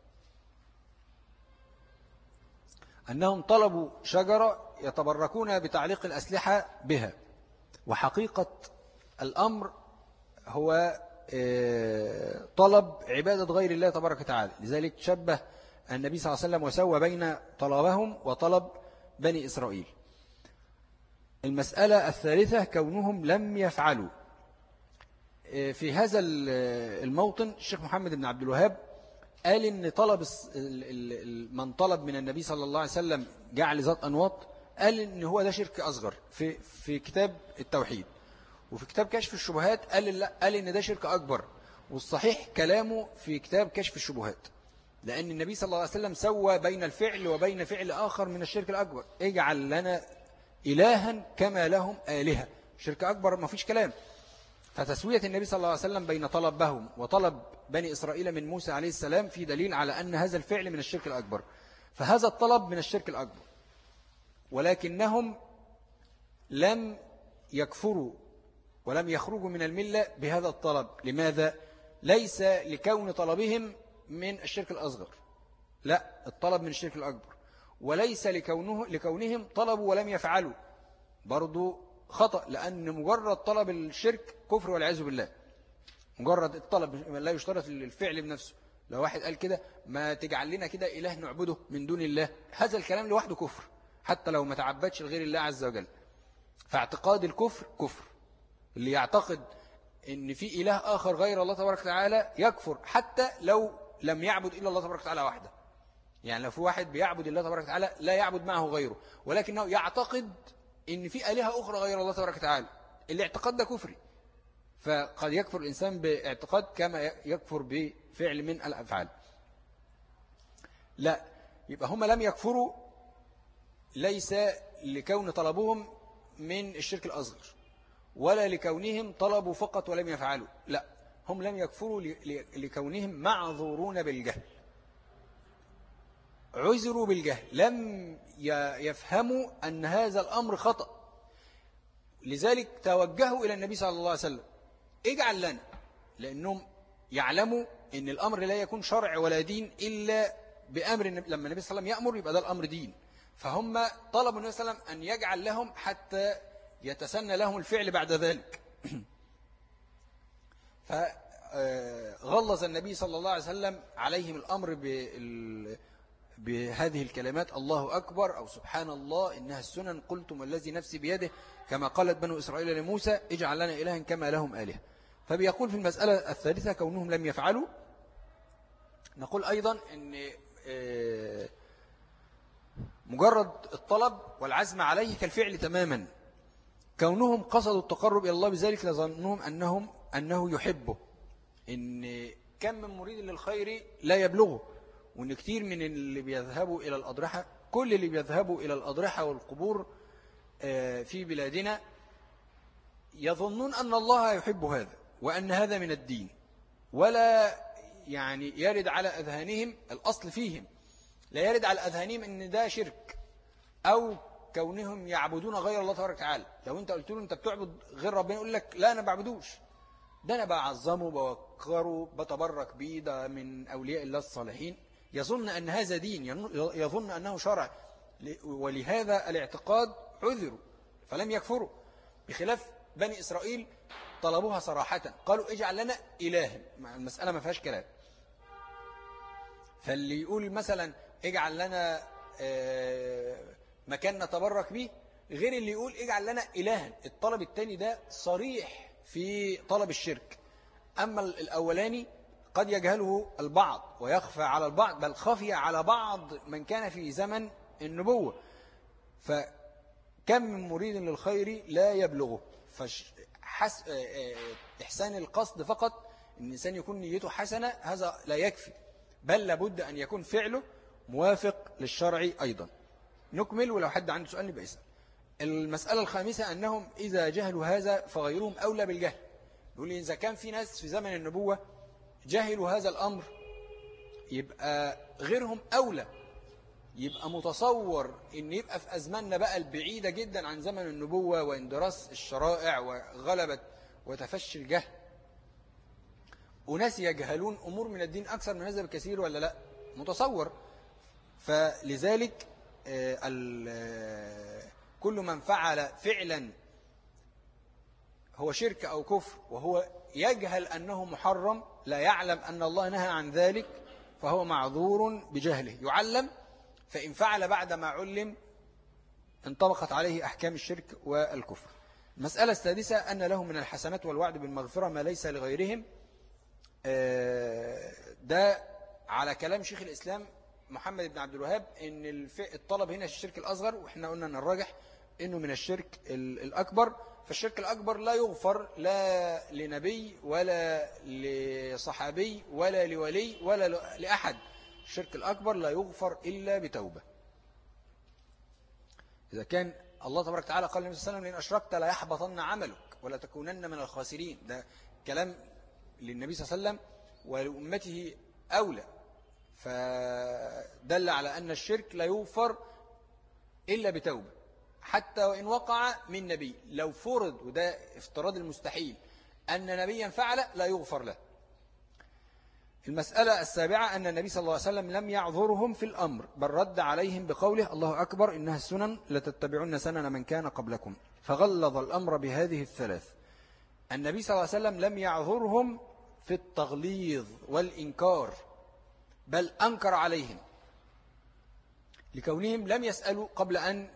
Speaker 1: أنهم طلبوا شجرة يتبركون بتعليق الأسلحة بها، وحقيقة الأمر هو طلب عبادة غير الله تبارك وتعالى. لذلك شبه النبي صلى الله عليه وسلم وسوى بين طلبهم وطلب بني إسرائيل. المسألة الثالثة كونهم لم يفعلوا. في هذا الموطن الشيخ محمد بن عبد الوهاب قال إن طلب من طلب من النبي صلى الله عليه وسلم جعل ذات أنواط، قال إن هو ده شرك أصغر في في كتاب التوحيد. وفي كتاب كشف الشبهات قال لا، قال إن ده شرك أكبر. والصحيح كلامه في كتاب كشف الشبهات، لأن النبي صلى الله عليه وسلم سوى بين الفعل وبين فعل آخر من الشرك الأكبر: اجعل لنا إلها كما لهم آلهة. شرك أكبر ما فيش كلام. فتسوية النبي صلى الله عليه وسلم بين طلبهم وطلب بني إسرائيل من موسى عليه السلام في دليل على أن هذا الفعل من الشرك الأكبر. فهذا الطلب من الشرك الأكبر، ولكنهم لم يكفروا ولم يخرجوا من الملة بهذا الطلب. لماذا؟ ليس لكون طلبهم من الشرك الأصغر، لا، الطلب من الشرك الأكبر. وليس لكونه لكونهم طلبوا ولم يفعلوا، برضو خطأ، لأن مجرد طلب الشرك كفر والعياذ بالله. مجرد الطلب لا يشترط الفعل بنفسه. لو واحد قال كده: ما تجعل لنا كده إله نعبده من دون الله، هذا الكلام لوحده كفر، حتى لو ما تعبدش لغير الله عز وجل. فاعتقاد الكفر كفر. اللي يعتقد ان في إله آخر غير الله تبارك وتعالى يكفر، حتى لو لم يعبد إلا الله تبارك وتعالى وحده. يعني لو في واحد بيعبد الله تبارك وتعالى لا يعبد معه غيره، ولكنه يعتقد ان في آلهة أخرى غير الله تبارك وتعالى، الاعتقاد ده كفري. فقد يكفر الإنسان باعتقاد كما يكفر بفعل من الأفعال. لا، يبقى هم لم يكفروا ليس لكون طلبهم من الشرك الأصغر، ولا لكونهم طلبوا فقط ولم يفعلوا، لا، هم لم يكفروا لكونهم معذورون بالجهل. عذروا بالجهل، لم يفهموا أن هذا الأمر خطأ، لذلك توجهوا إلى النبي صلى الله عليه وسلم: اجعل لنا، لأنهم يعلموا أن الأمر لا يكون شرع ولا دين إلا بأمر النبي. لما النبي صلى الله عليه وسلم يأمر يبقى ده الأمر دين. فهم طلبوا النبي صلى الله عليه وسلم أن يجعل لهم حتى يتسنى لهم الفعل بعد ذلك. فغلظ النبي صلى الله عليه وسلم عليهم الأمر بهذه الكلمات: الله أكبر، أو سبحان الله، إنها السنن، قلتم الذي نفسي بيده، كما قالت بنو إسرائيل لموسى: اجعل لنا إلها كما لهم آلهة. فبيقول في المسألة الثالثة كونهم لم يفعلوا. نقول أيضا أن مجرد الطلب والعزم عليه كالفعل تماما. كونهم قصدوا التقرب إلى الله بذلك لظنهم أنهم أنه يحبه، إن كم من مريد للخير لا يبلغه. وإن كتير من اللي بيذهبوا إلى الأضرحة، كل اللي بيذهبوا إلى الأضرحة والقبور في بلادنا يظنون أن الله يحب هذا وأن هذا من الدين، ولا يعني يرد على أذهانهم الأصل فيهم، لا يرد على أذهانهم أن ده شرك أو كونهم يعبدون غير الله تبارك وتعالى. لو أنت قلت له أنت بتعبد غير ربنا يقول لك: لا، أنا بعبدوش، ده أنا بعظمه بوقره بتبرك بيه، ده من أولياء الله الصالحين. يظن أن هذا دين، يظن أنه شرع. ولهذا الاعتقاد عذروا فلم يكفروا، بخلاف بني إسرائيل طلبوها صراحة، قالوا اجعل لنا إلها، المسألة ما فيهاش كلام. فاللي يقول مثلا اجعل لنا مكان نتبرك به غير اللي يقول اجعل لنا إلها. الطلب الثاني ده صريح في طلب الشرك، أما الأولاني قد يجهله البعض ويخفى على البعض، بل خفي على بعض من كان في زمن النبوة. فكم من مريد للخير لا يبلغه. فحس... إحسان القصد فقط، إن الإنسان يكون نيته حسنة، هذا لا يكفي، بل لابد أن يكون فعله موافق للشرع أيضا. نكمل، ولو حد عنده سؤال يبقى يسأل. المسألة الخامسة أنهم إذا جهلوا هذا فغيرهم أولى بالجهل. يقول لي إذا كان في ناس في زمن النبوة جهلوا هذا الأمر يبقى غيرهم أولى. يبقى متصور إن يبقى في أزماننا بقى البعيدة جدا عن زمن النبوة واندراس الشرائع وغلبة وتفشي الجهل، وناس يجهلون أمور من الدين أكثر من هذا بكثير، ولا لا؟ متصور. فلذلك كل من فعل فعلا هو شرك أو كفر وهو يجهل أنه محرم، لا يعلم أن الله نهى عن ذلك، فهو معذور بجهله، يعلم. فإن فعل بعد ما علم انطبقت عليه أحكام الشرك والكفر. المسألة السادسة أن لهم من الحسنات والوعد بالمغفرة ما ليس لغيرهم. ده على كلام شيخ الإسلام محمد بن عبد الوهاب، إن الطلب هنا الشرك الأصغر، وإحنا قلنا أن الراجح إنه من الشرك الأكبر. فالشرك الأكبر لا يغفر لا لنبي ولا لصحابي ولا لولي ولا لأحد. الشرك الأكبر لا يغفر إلا بتوبة. إذا كان الله تبارك وتعالى قال للنبي صلى الله عليه وسلم: لئن أشركت لا يحبطن عملك ولا تكونن من الخاسرين. ده كلام للنبي صلى الله عليه وسلم ولأمته أولى، فدل على أن الشرك لا يغفر إلا بتوبة، حتى وإن وقع من نبي. لو فرض، وده افتراض المستحيل، أن نبيا فعل لا يغفر له. المسألة السابعة أن النبي صلى الله عليه وسلم لم يعذرهم في الأمر، بل رد عليهم بقوله: الله أكبر إنها السنن لتتبعون سنن من كان قبلكم. فغلظ الأمر بهذه الثلاث. النبي صلى الله عليه وسلم لم يعذرهم في التغليظ والإنكار، بل أنكر عليهم لكونهم لم يسألوا قبل أن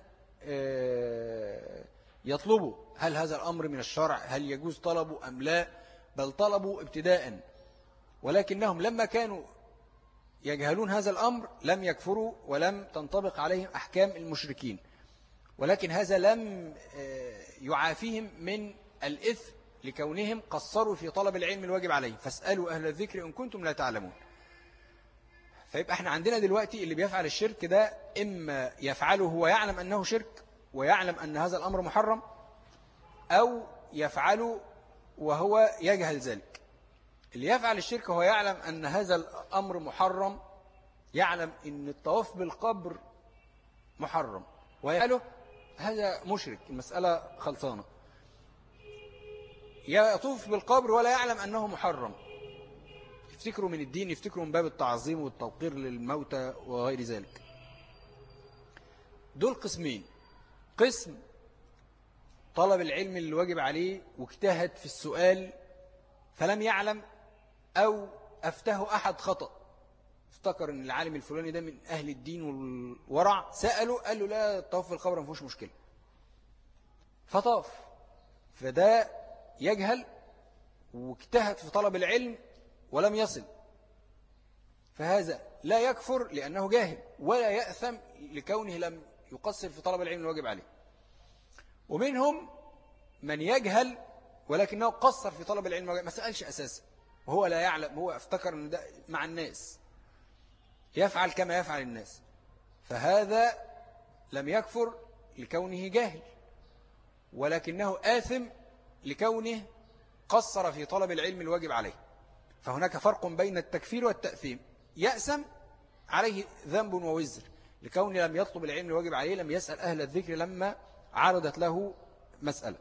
Speaker 1: يطلبوا هل هذا الأمر من الشرع، هل يجوز طلبه أم لا، بل طلبوا ابتداء. ولكنهم لما كانوا يجهلون هذا الأمر لم يكفروا ولم تنطبق عليهم أحكام المشركين، ولكن هذا لم يعافيهم من الإثم لكونهم قصروا في طلب العلم الواجب عليه. فاسألوا أهل الذكر إن كنتم لا تعلمون. فيبقى احنا عندنا دلوقتي اللي بيفعل الشرك ده إما يفعله هو يعلم أنه شرك ويعلم أن هذا الأمر محرم، أو يفعله وهو يجهل ذلك. اللي يفعل الشرك هو يعلم أن هذا الأمر محرم، يعلم أن الطواف بالقبر محرم ويفعله، هذا مشرك، المسألة خلصانة. يطوف بالقبر ولا يعلم أنه محرم، يفتكروا من الدين، يفتكروا من باب التعظيم والتوقير للموتى وغير ذلك. دول قسمين: قسم طلب العلم اللي واجب عليه واجتهد في السؤال فلم يعلم، أو أفته أحد خطأ، افتكر أن العالم الفلاني ده من أهل الدين والورع، سأله قال له لا، الطواف في القبر ما فيهوش مشكلة، فطاف. فده يجهل واجتهد في طلب العلم ولم يصل، فهذا لا يكفر لأنه جاهل، ولا يأثم لكونه لم يقصر في طلب العلم الواجب عليه. ومنهم من يجهل ولكنه قصر في طلب العلم الواجب، ما سألش أساسا وهو لا يعلم، هو افتكر أن ده مع الناس يفعل كما يفعل الناس، فهذا لم يكفر لكونه جاهل، ولكنه آثم لكونه قصر في طلب العلم الواجب عليه. فهناك فرق بين التكفير والتأثيم. يأسم عليه ذنب ووزر لكونه لم يطلب العلم الواجب عليه، لم يسأل أهل الذكر لما عرضت له مسألة.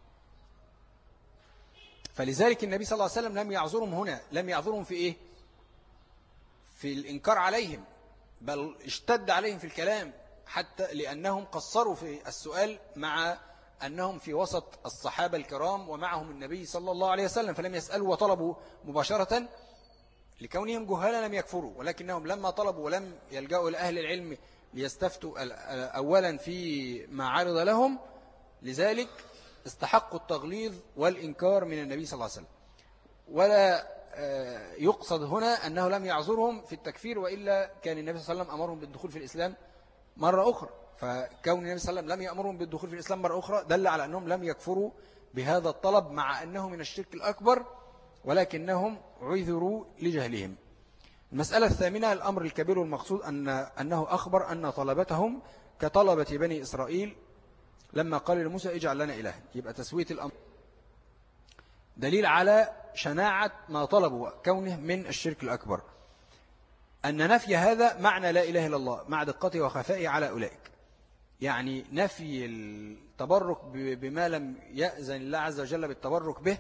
Speaker 1: فلذلك النبي صلى الله عليه وسلم لم يعذرهم هنا. لم يعذرهم في إيه؟ في الإنكار عليهم، بل اشتد عليهم في الكلام حتى لأنهم قصروا في السؤال مع أنهم في وسط الصحابة الكرام ومعهم النبي صلى الله عليه وسلم، فلم يسألوا وطلبوا مباشرة. لكونهم جهالا لم يكفروا، ولكنهم لما طلبوا ولم يلجأوا إلى أهل العلم ليستفتوا أولا في ما عرض لهم، لذلك استحقوا التغليظ والإنكار من النبي صلى الله عليه وسلم. ولا يقصد هنا أنه لم يعذرهم في التكفير، وإلا كان النبي صلى الله عليه وسلم أمرهم بالدخول في الإسلام مرة أخرى. فكون النبي صلى الله عليه وسلم لم يأمرهم بالدخول في الإسلام مرة أخرى دل على أنهم لم يكفروا بهذا الطلب، مع أنه من الشرك الأكبر، ولكنهم عذروا لجهلهم. المسألة الثامنة الأمر الكبير والمقصود أن أنه أخبر أن طلبتهم كطلبة بني إسرائيل لما قال لموسى اجعل لنا إلها. يبقى تسوية الأمر دليل على شناعة ما طلبوا كونه من الشرك الأكبر. أن نفي هذا معنى لا إله إلا الله مع دقته وخفائه على أولئك، يعني نفي التبرك بما لم يأذن الله عز وجل بالتبرك به،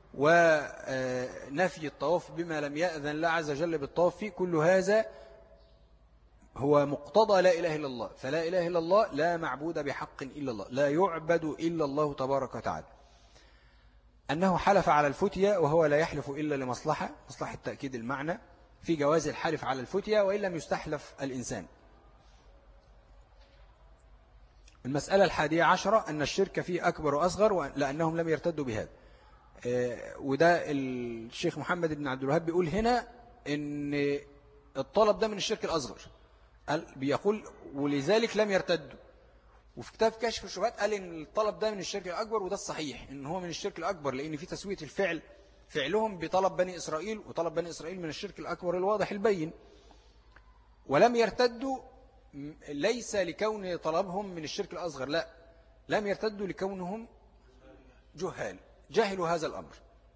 Speaker 1: ونفي الطواف بما لم يأذن الله عز وجل بالطواف فيه، كل هذا هو مقتضى لا إله إلا الله. فلا إله إلا الله لا معبود بحق إلا الله، لا يعبد إلا الله تبارك وتعالى. أنه حلف على الفتية وهو لا يحلف إلا لمصلحة، مصلحة تأكيد المعنى في جواز الحلف على الفتية وإن لم يستحلف الإنسان. المسألة الحادية عشرة أن الشرك فيه أكبر وأصغر لأنهم لم يرتدوا بهذا. وده الشيخ محمد بن عبد الوهاب بيقول هنا إن الطلب ده من الشرك الأصغر، بيقول ولذلك لم يرتدوا. وفي كتاب كشف الشبهات قال إن الطلب ده من الشرك الأكبر، وده الصحيح إن هو من الشرك الأكبر، لأن في تسوية الفعل فعلهم بطلب بني إسرائيل، وطلب بني إسرائيل من الشرك الأكبر الواضح البين. ولم يرتدوا ليس لكون طلبهم من الشرك الأصغر، لا، لم يرتدوا لكونهم جهال، جهلوا هذا الأمر.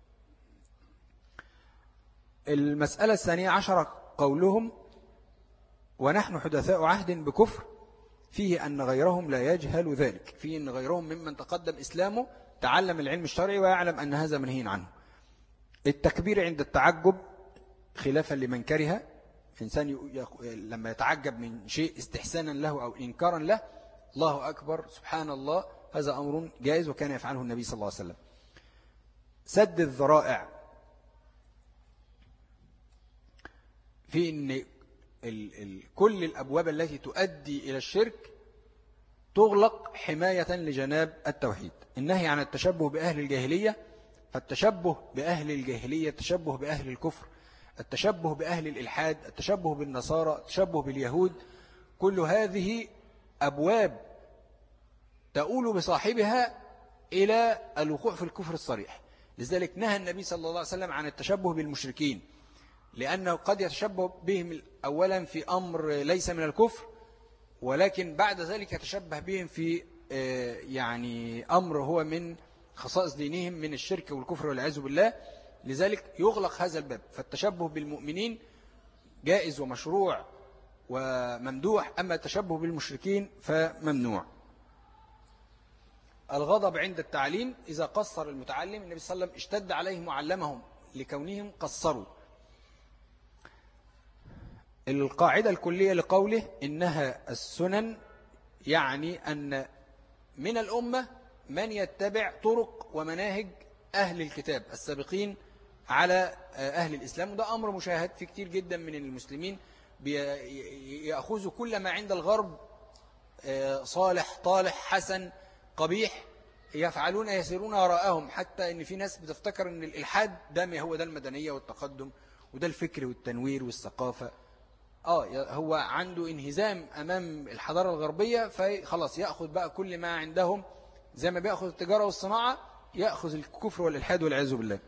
Speaker 1: المسألة الثانية عشرة قولهم ونحن حدثاء عهد بكفر، فيه أن غيرهم لا يجهل ذلك، فيه أن غيرهم ممن تقدم إسلامه تعلم العلم الشرعي ويعلم أن هذا منهي عنه. التكبير عند التعجب خلافا لمن كره، إنسان لما يتعجب من شيء استحسانا له أو إنكارا له، الله أكبر سبحان الله، هذا أمر جائز وكان يفعله النبي صلى الله عليه وسلم. سد الذرائع، في أن ال ال كل الأبواب التي تؤدي إلى الشرك تغلق حماية لجناب التوحيد. النهي عن التشبه بأهل الجاهلية، فالتشبه بأهل الجاهلية تشبه بأهل الكفر، التشبه بأهل الإلحاد، التشبه بالنصارى، التشبه باليهود، كل هذه أبواب تؤول بصاحبها إلى الوقوع في الكفر الصريح. لذلك نهى النبي صلى الله عليه وسلم عن التشبه بالمشركين، لأنه قد يتشبه بهم أولا في أمر ليس من الكفر، ولكن بعد ذلك يتشبه بهم في يعني أمر هو من خصائص دينهم من الشرك والكفر والعياذ بالله. لذلك يغلق هذا الباب. فالتشبه بالمؤمنين جائز ومشروع وممدوح، أما التشبه بالمشركين فممنوع. الغضب عند التعليم، إذا قصر المتعلم النبي صلى الله عليه وسلم اشتد عليه معلمهم لكونهم قصروا. القاعدة الكلية لقوله إنها السنن، يعني أن من الأمة من يتبع طرق ومناهج أهل الكتاب السابقين على أهل الإسلام، وده أمر مشاهد في كتير جدا من المسلمين، يأخذوا كل ما عند الغرب صالح طالح حسن قبيح يفعلون يسيرون وراءهم، حتى ان في ناس بتفتكر ان الإلحاد ده هو ده المدنية والتقدم وده الفكر والتنوير والثقافة. آه هو عنده انهزام أمام الحضارة الغربية، فخلاص يأخذ بقى كل ما عندهم، زي ما بيأخذ التجارة والصناعة يأخذ الكفر والإلحاد والعياذ بالله.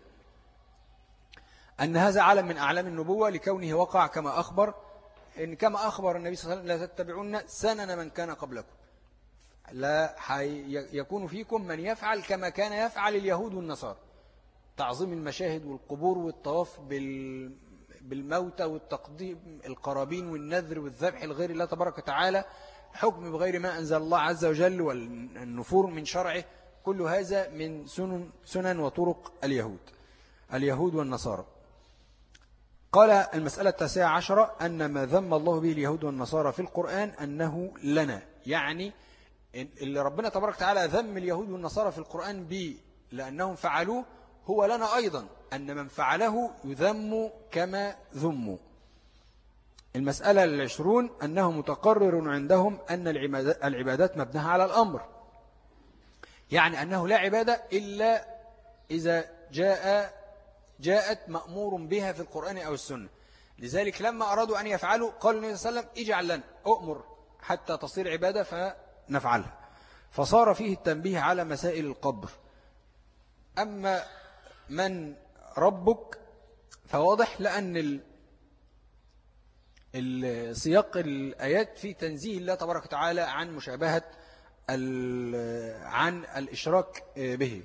Speaker 1: أن هذا علم من أعلام النبوة لكونه وقع كما أخبر، إن كما أخبر النبي صلى الله عليه وسلم لا تتبعون سنن من كان قبلكم، لا يكون فيكم من يفعل كما كان يفعل اليهود والنصارى، تعظيم المشاهد والقبور والطواف بالموتى والتقديم القرابين والنذر والذبح لغير الله تبارك وتعالى، حكم بغير ما أنزل الله عز وجل والنفور من شرعه، كل هذا من سنن, سنن وطرق اليهود اليهود والنصارى. قال المسألة التاسعة عشرة أن ما ذم الله به اليهود والنصارى في القرآن أنه لنا، يعني اللي ربنا تبارك وتعالى ذم اليهود والنصارى في القرآن به لأنهم فعلوه، هو لنا أيضا أن من فعله يذم كما ذموا. المسألة العشرون أنه متقرر عندهم أن العبادات مبناها على الأمر، يعني أنه لا عبادة إلا إذا جاء جاءت مأمور بها في القرآن أو السنة. لذلك لما أرادوا أن يفعلوا قال النبي صلى الله عليه وسلم اجعل لنا أؤمر حتى تصير عبادة فنفعلها، فصار فيه التنبيه على مسائل القبر. أما من ربك فواضح، لأن السياق الآيات في تنزيه الله تبارك وتعالى عن مشابهة عن الإشراك به.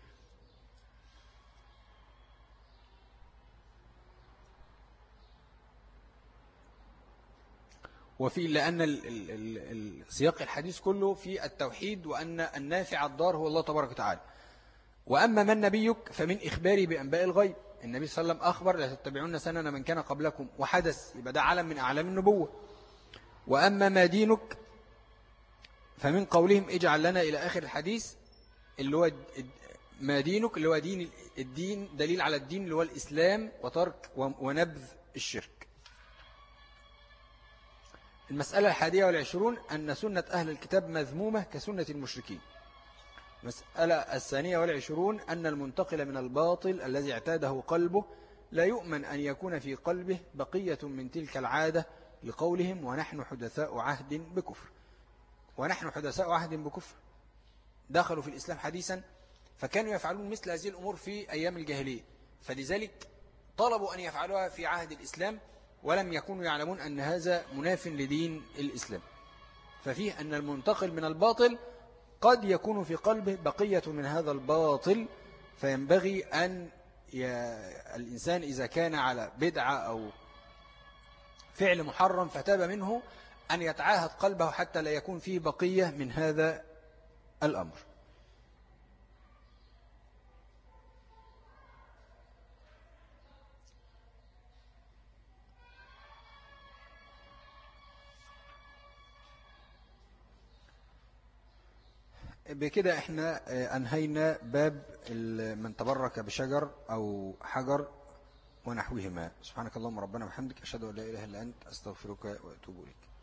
Speaker 1: وفي لأن السياق الحديث كله في التوحيد، وأن النافع الضار هو الله تبارك وتعالى. وأما من نبيك فمن إخباري بأنباء الغيب، النبي صلى الله عليه وسلم أخبر لا تتبعون سنن من كان قبلكم، وحدث، يبقى ده علم من أعلام النبوة. وأما ما دينك فمن قولهم اجعل لنا إلى آخر الحديث، اللي هو ما دينك اللي هو دين الدين، دليل على الدين اللي هو الإسلام وترك ونبذ الشرك. المسألة الحادية والعشرون أن سنة أهل الكتاب مذمومة كسنة المشركين. المسألة الثانية والعشرون أن المنتقل من الباطل الذي اعتاده قلبه لا يؤمن أن يكون في قلبه بقية من تلك العادة، لقولهم ونحن حدثاء عهد بكفر. ونحن حدثاء عهد بكفر، دخلوا في الإسلام حديثا، فكانوا يفعلون مثل هذه الأمور في أيام الجاهلية، فلذلك طلبوا أن يفعلوها في عهد الإسلام، ولم يكونوا يعلمون أن هذا مناف لدين الإسلام. ففيه أن المنتقل من الباطل قد يكون في قلبه بقية من هذا الباطل، فينبغي أن ي... الإنسان إذا كان على بدعة أو فعل محرم فتاب منه أن يتعاهد قلبه حتى لا يكون فيه بقية من هذا الأمر. بكده احنا أنهينا باب من تبرك بشجر أو حجر ونحوهما. سبحانك اللهم ربنا وبحمدك، أشهد أن لا إله إلا أنت، أستغفرك وأتوب إليك.